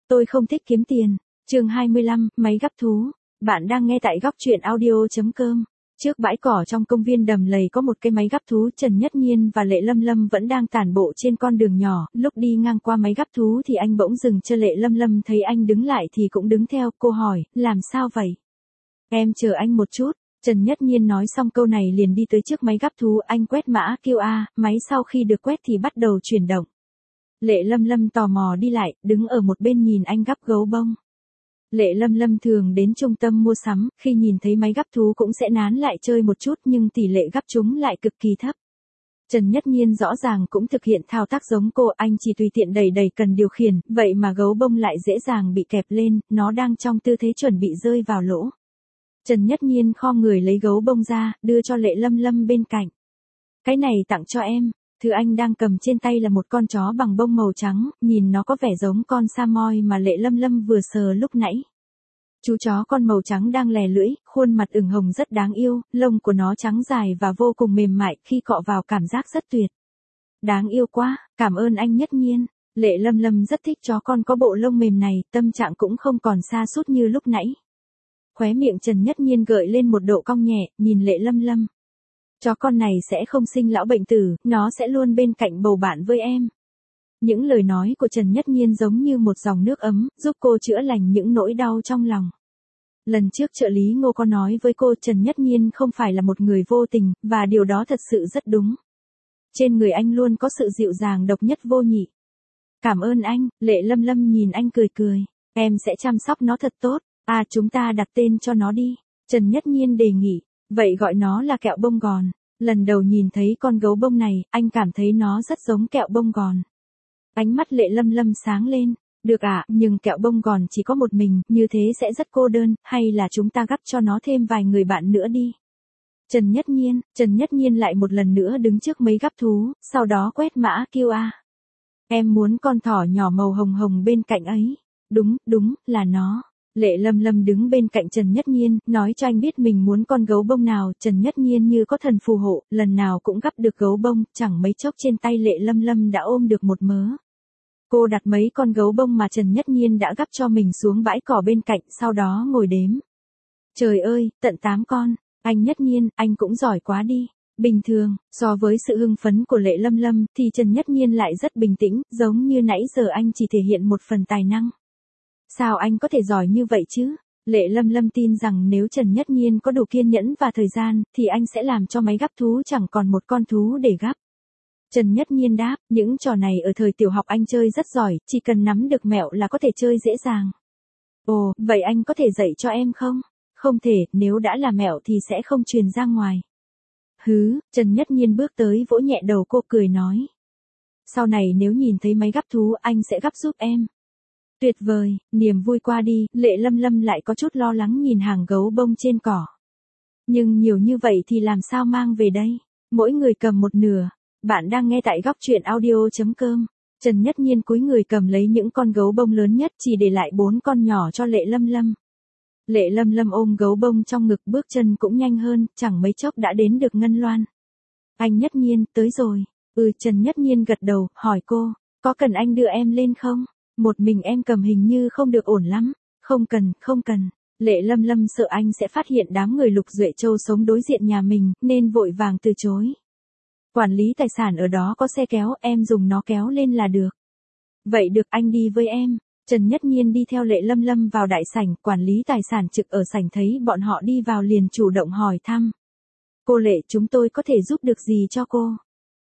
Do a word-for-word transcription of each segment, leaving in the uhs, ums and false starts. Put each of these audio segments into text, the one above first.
Tôi không thích kiếm tiền. Chương hai mươi lăm, máy gắp thú. Bạn đang nghe tại góc truyện audio chấm com. Trước bãi cỏ trong công viên đầm lầy có một cái máy gắp thú. Trần Nhất Nhiên và Lệ Lâm Lâm vẫn đang tản bộ trên con đường nhỏ. Lúc đi ngang qua máy gắp thú thì anh bỗng dừng chân. Lệ Lâm Lâm thấy anh đứng lại thì cũng đứng theo. Cô hỏi, làm sao vậy? Em chờ anh một chút. Trần Nhất Nhiên nói xong câu này liền đi tới trước máy gắp thú. Anh quét mã quy rờ, máy sau khi được quét thì bắt đầu chuyển động. Lệ Lâm Lâm tò mò đi lại, đứng ở một bên nhìn anh gắp gấu bông. Lệ Lâm Lâm thường đến trung tâm mua sắm, khi nhìn thấy máy gắp thú cũng sẽ nán lại chơi một chút nhưng tỷ lệ gắp chúng lại cực kỳ thấp. Trần Nhất Nhiên rõ ràng cũng thực hiện thao tác giống cô, anh chỉ tùy tiện đẩy đẩy cần điều khiển, vậy mà gấu bông lại dễ dàng bị kẹp lên, nó đang trong tư thế chuẩn bị rơi vào lỗ. Trần Nhất Nhiên khom người lấy gấu bông ra, đưa cho Lệ Lâm Lâm bên cạnh. Cái này tặng cho em. Thứ anh đang cầm trên tay là một con chó bằng bông màu trắng, nhìn nó có vẻ giống con Samoyed mà Lệ Lâm Lâm vừa sờ lúc nãy. Chú chó con màu trắng đang lè lưỡi, khuôn mặt ửng hồng rất đáng yêu, lông của nó trắng dài và vô cùng mềm mại, khi cọ vào cảm giác rất tuyệt. Đáng yêu quá, cảm ơn anh Nhất Nhiên. Lệ Lâm Lâm rất thích chó con có bộ lông mềm này, tâm trạng cũng không còn sa sút như lúc nãy. Khóe miệng Trần Nhất Nhiên gợi lên một độ cong nhẹ, nhìn Lệ Lâm Lâm. Chó con này sẽ không sinh lão bệnh tử, nó sẽ luôn bên cạnh bầu bạn với em. Những lời nói của Trần Nhất Nhiên giống như một dòng nước ấm, giúp cô chữa lành những nỗi đau trong lòng. Lần trước trợ lý Ngô có nói với cô Trần Nhất Nhiên không phải là một người vô tình, và điều đó thật sự rất đúng. Trên người anh luôn có sự dịu dàng độc nhất vô nhị. Cảm ơn anh. Lệ Lâm Lâm nhìn anh cười cười. Em sẽ chăm sóc nó thật tốt. À, chúng ta đặt tên cho nó đi. Trần Nhất Nhiên đề nghị. Vậy gọi nó là kẹo bông gòn. Lần đầu nhìn thấy con gấu bông này, anh cảm thấy nó rất giống kẹo bông gòn. Ánh mắt Lệ Lâm Lâm sáng lên. Được ạ, à, nhưng kẹo bông gòn chỉ có một mình, như thế sẽ rất cô đơn, hay là chúng ta gắp cho nó thêm vài người bạn nữa đi. Trần Nhất Nhiên, Trần Nhất Nhiên lại một lần nữa đứng trước mấy gắp thú, sau đó quét mã quy rờ. Em muốn con thỏ nhỏ màu hồng hồng bên cạnh ấy. Đúng, đúng, là nó. Lệ Lâm Lâm đứng bên cạnh Trần Nhất Nhiên, nói cho anh biết mình muốn con gấu bông nào. Trần Nhất Nhiên như có thần phù hộ, lần nào cũng gắp được gấu bông, chẳng mấy chốc trên tay Lệ Lâm Lâm đã ôm được một mớ. Cô đặt mấy con gấu bông mà Trần Nhất Nhiên đã gắp cho mình xuống bãi cỏ bên cạnh, sau đó ngồi đếm. Trời ơi, tận tám con. Anh Nhất Nhiên, anh cũng giỏi quá đi. Bình thường, so với sự hưng phấn của Lệ Lâm Lâm, thì Trần Nhất Nhiên lại rất bình tĩnh, giống như nãy giờ anh chỉ thể hiện một phần tài năng. Sao anh có thể giỏi như vậy chứ? Lệ Lâm Lâm tin rằng nếu Trần Nhất Nhiên có đủ kiên nhẫn và thời gian, thì anh sẽ làm cho máy gắp thú chẳng còn một con thú để gắp. Trần Nhất Nhiên đáp, những trò này ở thời tiểu học anh chơi rất giỏi, chỉ cần nắm được mẹo là có thể chơi dễ dàng. Ồ, vậy anh có thể dạy cho em không? Không thể, nếu đã là mẹo thì sẽ không truyền ra ngoài. Hứ, Trần Nhất Nhiên bước tới vỗ nhẹ đầu cô cười nói. Sau này nếu nhìn thấy máy gắp thú anh sẽ gắp giúp em. Tuyệt vời, niềm vui qua đi, Lệ Lâm Lâm lại có chút lo lắng nhìn hàng gấu bông trên cỏ. Nhưng nhiều như vậy thì làm sao mang về đây? Mỗi người cầm một nửa. Bạn đang nghe tại góc truyện audio chấm com. Trần Nhất Nhiên cúi người cầm lấy những con gấu bông lớn nhất, chỉ để lại bốn con nhỏ cho Lệ Lâm Lâm. Lệ Lâm Lâm ôm gấu bông trong ngực, bước chân cũng nhanh hơn, chẳng mấy chốc đã đến được Ngân Loan. Anh Nhất Nhiên, tới rồi. Ừ, Trần Nhất Nhiên gật đầu, hỏi cô, có cần anh đưa em lên không? Một mình em cầm hình như không được ổn lắm. Không cần, không cần. Lệ Lâm Lâm sợ anh sẽ phát hiện đám người Lục Duệ Châu sống đối diện nhà mình, nên vội vàng từ chối. Quản lý tài sản ở đó có xe kéo, em dùng nó kéo lên là được. Vậy được, anh đi với em. Trần Nhất Nhiên đi theo Lệ Lâm Lâm vào đại sảnh, quản lý tài sản trực ở sảnh thấy bọn họ đi vào liền chủ động hỏi thăm. Cô Lệ, chúng tôi có thể giúp được gì cho cô?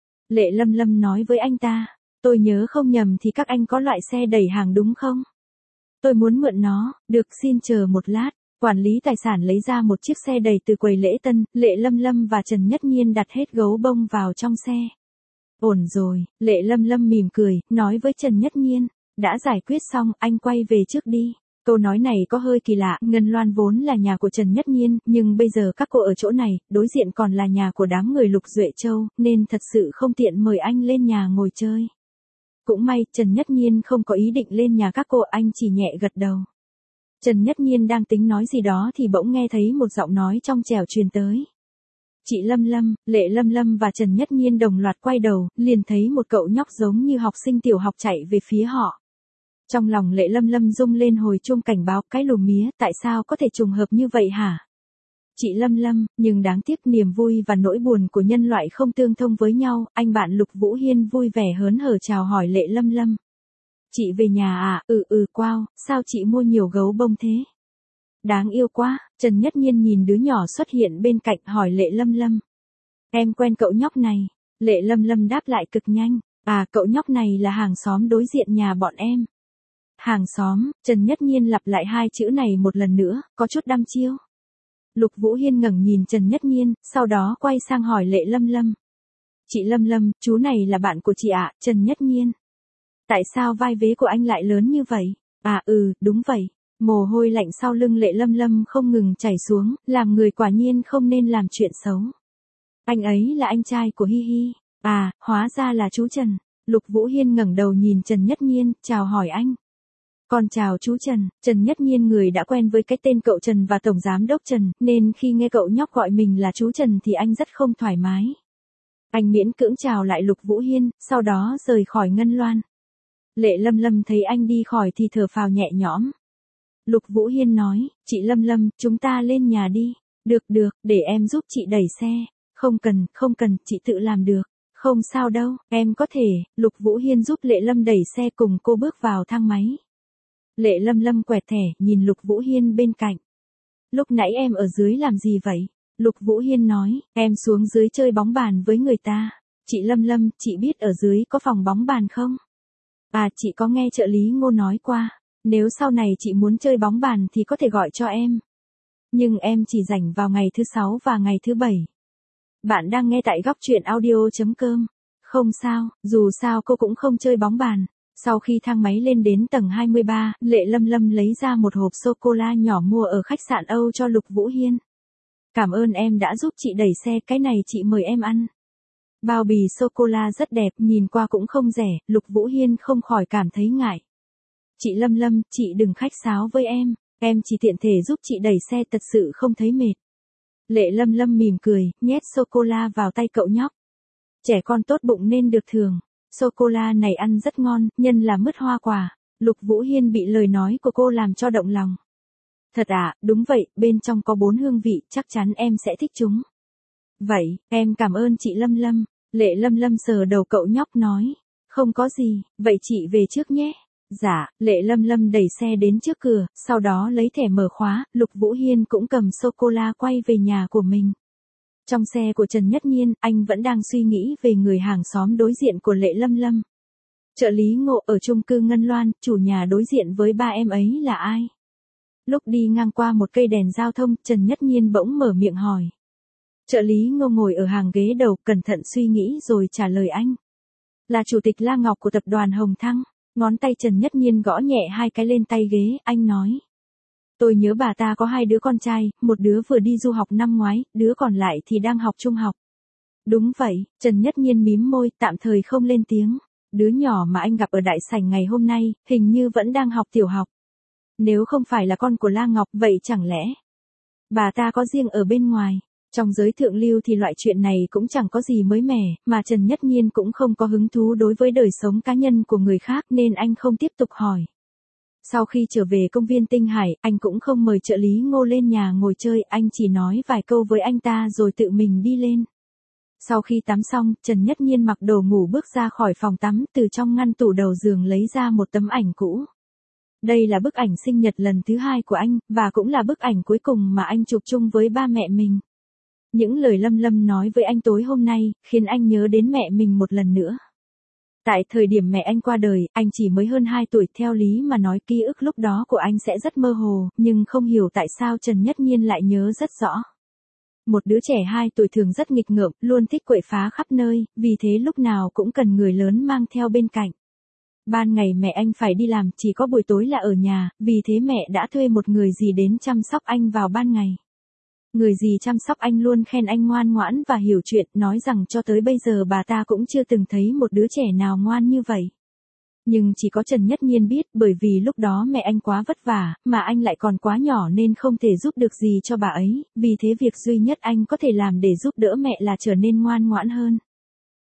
Lệ Lâm Lâm nói với anh ta, tôi nhớ không nhầm thì các anh có loại xe đẩy hàng đúng không? Tôi muốn mượn nó, được, xin chờ một lát. Quản lý tài sản lấy ra một chiếc xe đẩy từ quầy lễ tân, Lệ Lâm Lâm và Trần Nhất Nhiên đặt hết gấu bông vào trong xe. Ổn rồi, Lệ Lâm Lâm mỉm cười, nói với Trần Nhất Nhiên, đã giải quyết xong, anh quay về trước đi. Câu nói này có hơi kỳ lạ, Ngân Loan vốn là nhà của Trần Nhất Nhiên, nhưng bây giờ các cô ở chỗ này, đối diện còn là nhà của đám người Lục Duệ Châu, nên thật sự không tiện mời anh lên nhà ngồi chơi. Cũng may, Trần Nhất Nhiên không có ý định lên nhà các cô, anh chỉ nhẹ gật đầu. Trần Nhất Nhiên đang tính nói gì đó thì bỗng nghe thấy một giọng nói trong trẻo truyền tới. Chị Lâm Lâm, Lệ Lâm Lâm và Trần Nhất Nhiên đồng loạt quay đầu, liền thấy một cậu nhóc giống như học sinh tiểu học chạy về phía họ. Trong lòng Lệ Lâm Lâm rung lên hồi chuông cảnh báo, cái lùm mía, tại sao có thể trùng hợp như vậy hả? Chị Lâm Lâm, nhưng đáng tiếc niềm vui và nỗi buồn của nhân loại không tương thông với nhau, anh bạn Lục Vũ Hiên vui vẻ hớn hở chào hỏi Lệ Lâm Lâm. Chị về nhà à, ừ ừ wow, sao chị mua nhiều gấu bông thế? Đáng yêu quá, Trần Nhất Nhiên nhìn đứa nhỏ xuất hiện bên cạnh hỏi Lệ Lâm Lâm. Em quen cậu nhóc này, Lệ Lâm Lâm đáp lại cực nhanh, à cậu nhóc này là hàng xóm đối diện nhà bọn em. Hàng xóm, Trần Nhất Nhiên lặp lại hai chữ này một lần nữa, có chút đăm chiêu. Lục Vũ Hiên ngẩng nhìn Trần Nhất Nhiên, sau đó quay sang hỏi Lệ Lâm Lâm. Chị Lâm Lâm, chú này là bạn của chị ạ, à? Trần Nhất Nhiên. Tại sao vai vế của anh lại lớn như vậy? À ừ, đúng vậy. Mồ hôi lạnh sau lưng Lệ Lâm Lâm không ngừng chảy xuống, làm người quả nhiên không nên làm chuyện xấu. Anh ấy là anh trai của Hi Hi. À, hóa ra là chú Trần. Lục Vũ Hiên ngẩng đầu nhìn Trần Nhất Nhiên, chào hỏi anh. Con chào chú Trần, Trần Nhất Nhiên người đã quen với cái tên cậu Trần và Tổng Giám Đốc Trần, nên khi nghe cậu nhóc gọi mình là chú Trần thì anh rất không thoải mái. Anh miễn cưỡng chào lại Lục Vũ Hiên, sau đó rời khỏi Ngân Loan. Lệ Lâm Lâm thấy anh đi khỏi thì thở phào nhẹ nhõm. Lục Vũ Hiên nói, chị Lâm Lâm, chúng ta lên nhà đi. Được được, để em giúp chị đẩy xe. Không cần, không cần, chị tự làm được. Không sao đâu, em có thể. Lục Vũ Hiên giúp Lệ Lâm đẩy xe cùng cô bước vào thang máy. Lệ Lâm Lâm quẹt thẻ, nhìn Lục Vũ Hiên bên cạnh. Lúc nãy em ở dưới làm gì vậy? Lục Vũ Hiên nói, em xuống dưới chơi bóng bàn với người ta. Chị Lâm Lâm, chị biết ở dưới có phòng bóng bàn không? À, chị có nghe trợ lý Ngô nói qua. Nếu sau này chị muốn chơi bóng bàn thì có thể gọi cho em. Nhưng em chỉ rảnh vào ngày thứ sáu và ngày thứ bảy. Bạn đang nghe tại góc truyện audio.com. Không sao, dù sao cô cũng không chơi bóng bàn. Sau khi thang máy lên đến tầng hai mươi ba, Lệ Lâm Lâm lấy ra một hộp sô-cô-la nhỏ mua ở khách sạn Âu cho Lục Vũ Hiên. Cảm ơn em đã giúp chị đẩy xe, cái này chị mời em ăn. Bao bì sô-cô-la rất đẹp, nhìn qua cũng không rẻ, Lục Vũ Hiên không khỏi cảm thấy ngại. Chị Lâm Lâm, chị đừng khách sáo với em, em chỉ tiện thể giúp chị đẩy xe thật sự không thấy mệt. Lệ Lâm Lâm mỉm cười, nhét sô-cô-la vào tay cậu nhóc. Trẻ con tốt bụng nên được thường. Sô-cô-la này ăn rất ngon, nhân là mứt hoa quả. Lục Vũ Hiên bị lời nói của cô làm cho động lòng. Thật à, đúng vậy, bên trong có bốn hương vị, chắc chắn em sẽ thích chúng. Vậy, em cảm ơn chị Lâm Lâm. Lệ Lâm Lâm sờ đầu cậu nhóc nói. Không có gì, vậy chị về trước nhé. Dạ, Lệ Lâm Lâm đẩy xe đến trước cửa, sau đó lấy thẻ mở khóa, Lục Vũ Hiên cũng cầm sô-cô-la quay về nhà của mình. Trong xe của Trần Nhất Nhiên, anh vẫn đang suy nghĩ về người hàng xóm đối diện của Lệ Lâm Lâm. Trợ lý Ngộ ở chung cư Ngân Loan, chủ nhà đối diện với ba em ấy là ai? Lúc đi ngang qua một cây đèn giao thông, Trần Nhất Nhiên bỗng mở miệng hỏi. Trợ lý Ngô ngồi ở hàng ghế đầu, cẩn thận suy nghĩ rồi trả lời anh. Là chủ tịch La Ngọc của tập đoàn Hồng Thăng. Ngón tay Trần Nhất Nhiên gõ nhẹ hai cái lên tay ghế, anh nói. Tôi nhớ bà ta có hai đứa con trai, một đứa vừa đi du học năm ngoái, đứa còn lại thì đang học trung học. Đúng vậy, Trần Nhất Nhiên mím môi, tạm thời không lên tiếng. Đứa nhỏ mà anh gặp ở đại sảnh ngày hôm nay, hình như vẫn đang học tiểu học. Nếu không phải là con của La Ngọc, vậy chẳng lẽ bà ta có riêng ở bên ngoài? Trong giới thượng lưu thì loại chuyện này cũng chẳng có gì mới mẻ, mà Trần Nhất Nhiên cũng không có hứng thú đối với đời sống cá nhân của người khác nên anh không tiếp tục hỏi. Sau khi trở về công viên Tinh Hải, anh cũng không mời trợ lý Ngô lên nhà ngồi chơi, anh chỉ nói vài câu với anh ta rồi tự mình đi lên. Sau khi tắm xong, Trần Nhất Nhiên mặc đồ ngủ bước ra khỏi phòng tắm, từ trong ngăn tủ đầu giường lấy ra một tấm ảnh cũ. Đây là bức ảnh sinh nhật lần thứ hai của anh, và cũng là bức ảnh cuối cùng mà anh chụp chung với ba mẹ mình. Những lời Lâm Lâm nói với anh tối hôm nay, khiến anh nhớ đến mẹ mình một lần nữa. Tại thời điểm mẹ anh qua đời, anh chỉ mới hơn hai tuổi, theo lý mà nói ký ức lúc đó của anh sẽ rất mơ hồ, nhưng không hiểu tại sao Trần Nhất Nhiên lại nhớ rất rõ. Một đứa trẻ hai tuổi thường rất nghịch ngợm, luôn thích quậy phá khắp nơi, vì thế lúc nào cũng cần người lớn mang theo bên cạnh. Ban ngày mẹ anh phải đi làm, chỉ có buổi tối là ở nhà, vì thế mẹ đã thuê một người dì đến chăm sóc anh vào ban ngày. Người dì chăm sóc anh luôn khen anh ngoan ngoãn và hiểu chuyện, nói rằng cho tới bây giờ bà ta cũng chưa từng thấy một đứa trẻ nào ngoan như vậy. Nhưng chỉ có Trần Nhất Nhiên biết, bởi vì lúc đó mẹ anh quá vất vả, mà anh lại còn quá nhỏ nên không thể giúp được gì cho bà ấy, vì thế việc duy nhất anh có thể làm để giúp đỡ mẹ là trở nên ngoan ngoãn hơn.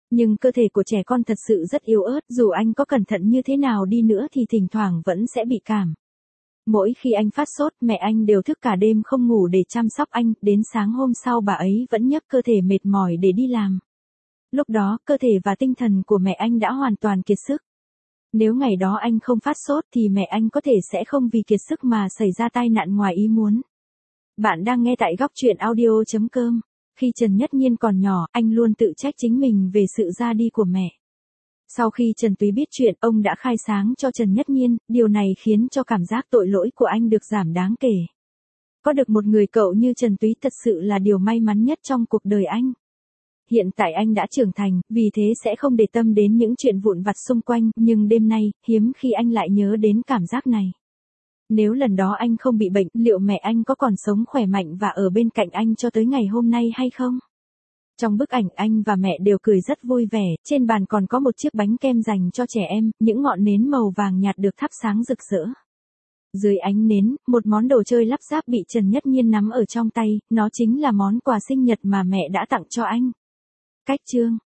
Nhưng cơ thể của trẻ con thật sự rất yếu ớt, dù anh có cẩn thận như thế nào đi nữa thì thỉnh thoảng vẫn sẽ bị cảm. Mỗi khi anh phát sốt, mẹ anh đều thức cả đêm không ngủ để chăm sóc anh, đến sáng hôm sau bà ấy vẫn nhấc cơ thể mệt mỏi để đi làm. Lúc đó, cơ thể và tinh thần của mẹ anh đã hoàn toàn kiệt sức. Nếu ngày đó anh không phát sốt thì mẹ anh có thể sẽ không vì kiệt sức mà xảy ra tai nạn ngoài ý muốn. Bạn đang nghe tại góc truyện audio chấm com. Khi Trần Nhất Nhiên còn nhỏ, anh luôn tự trách chính mình về sự ra đi của mẹ. Sau khi Trần Túy biết chuyện, ông đã khai sáng cho Trần Nhất Nhiên, điều này khiến cho cảm giác tội lỗi của anh được giảm đáng kể. Có được một người cậu như Trần Túy thật sự là điều may mắn nhất trong cuộc đời anh. Hiện tại anh đã trưởng thành, vì thế sẽ không để tâm đến những chuyện vụn vặt xung quanh, nhưng đêm nay, hiếm khi anh lại nhớ đến cảm giác này. Nếu lần đó anh không bị bệnh, liệu mẹ anh có còn sống khỏe mạnh và ở bên cạnh anh cho tới ngày hôm nay hay không? Trong bức ảnh anh và mẹ đều cười rất vui vẻ, trên bàn còn có một chiếc bánh kem dành cho trẻ em, những ngọn nến màu vàng nhạt được thắp sáng rực rỡ. Dưới ánh nến, một món đồ chơi lắp ráp bị Trần Nhất Nhiên nắm ở trong tay, nó chính là món quà sinh nhật mà mẹ đã tặng cho anh. Cách chương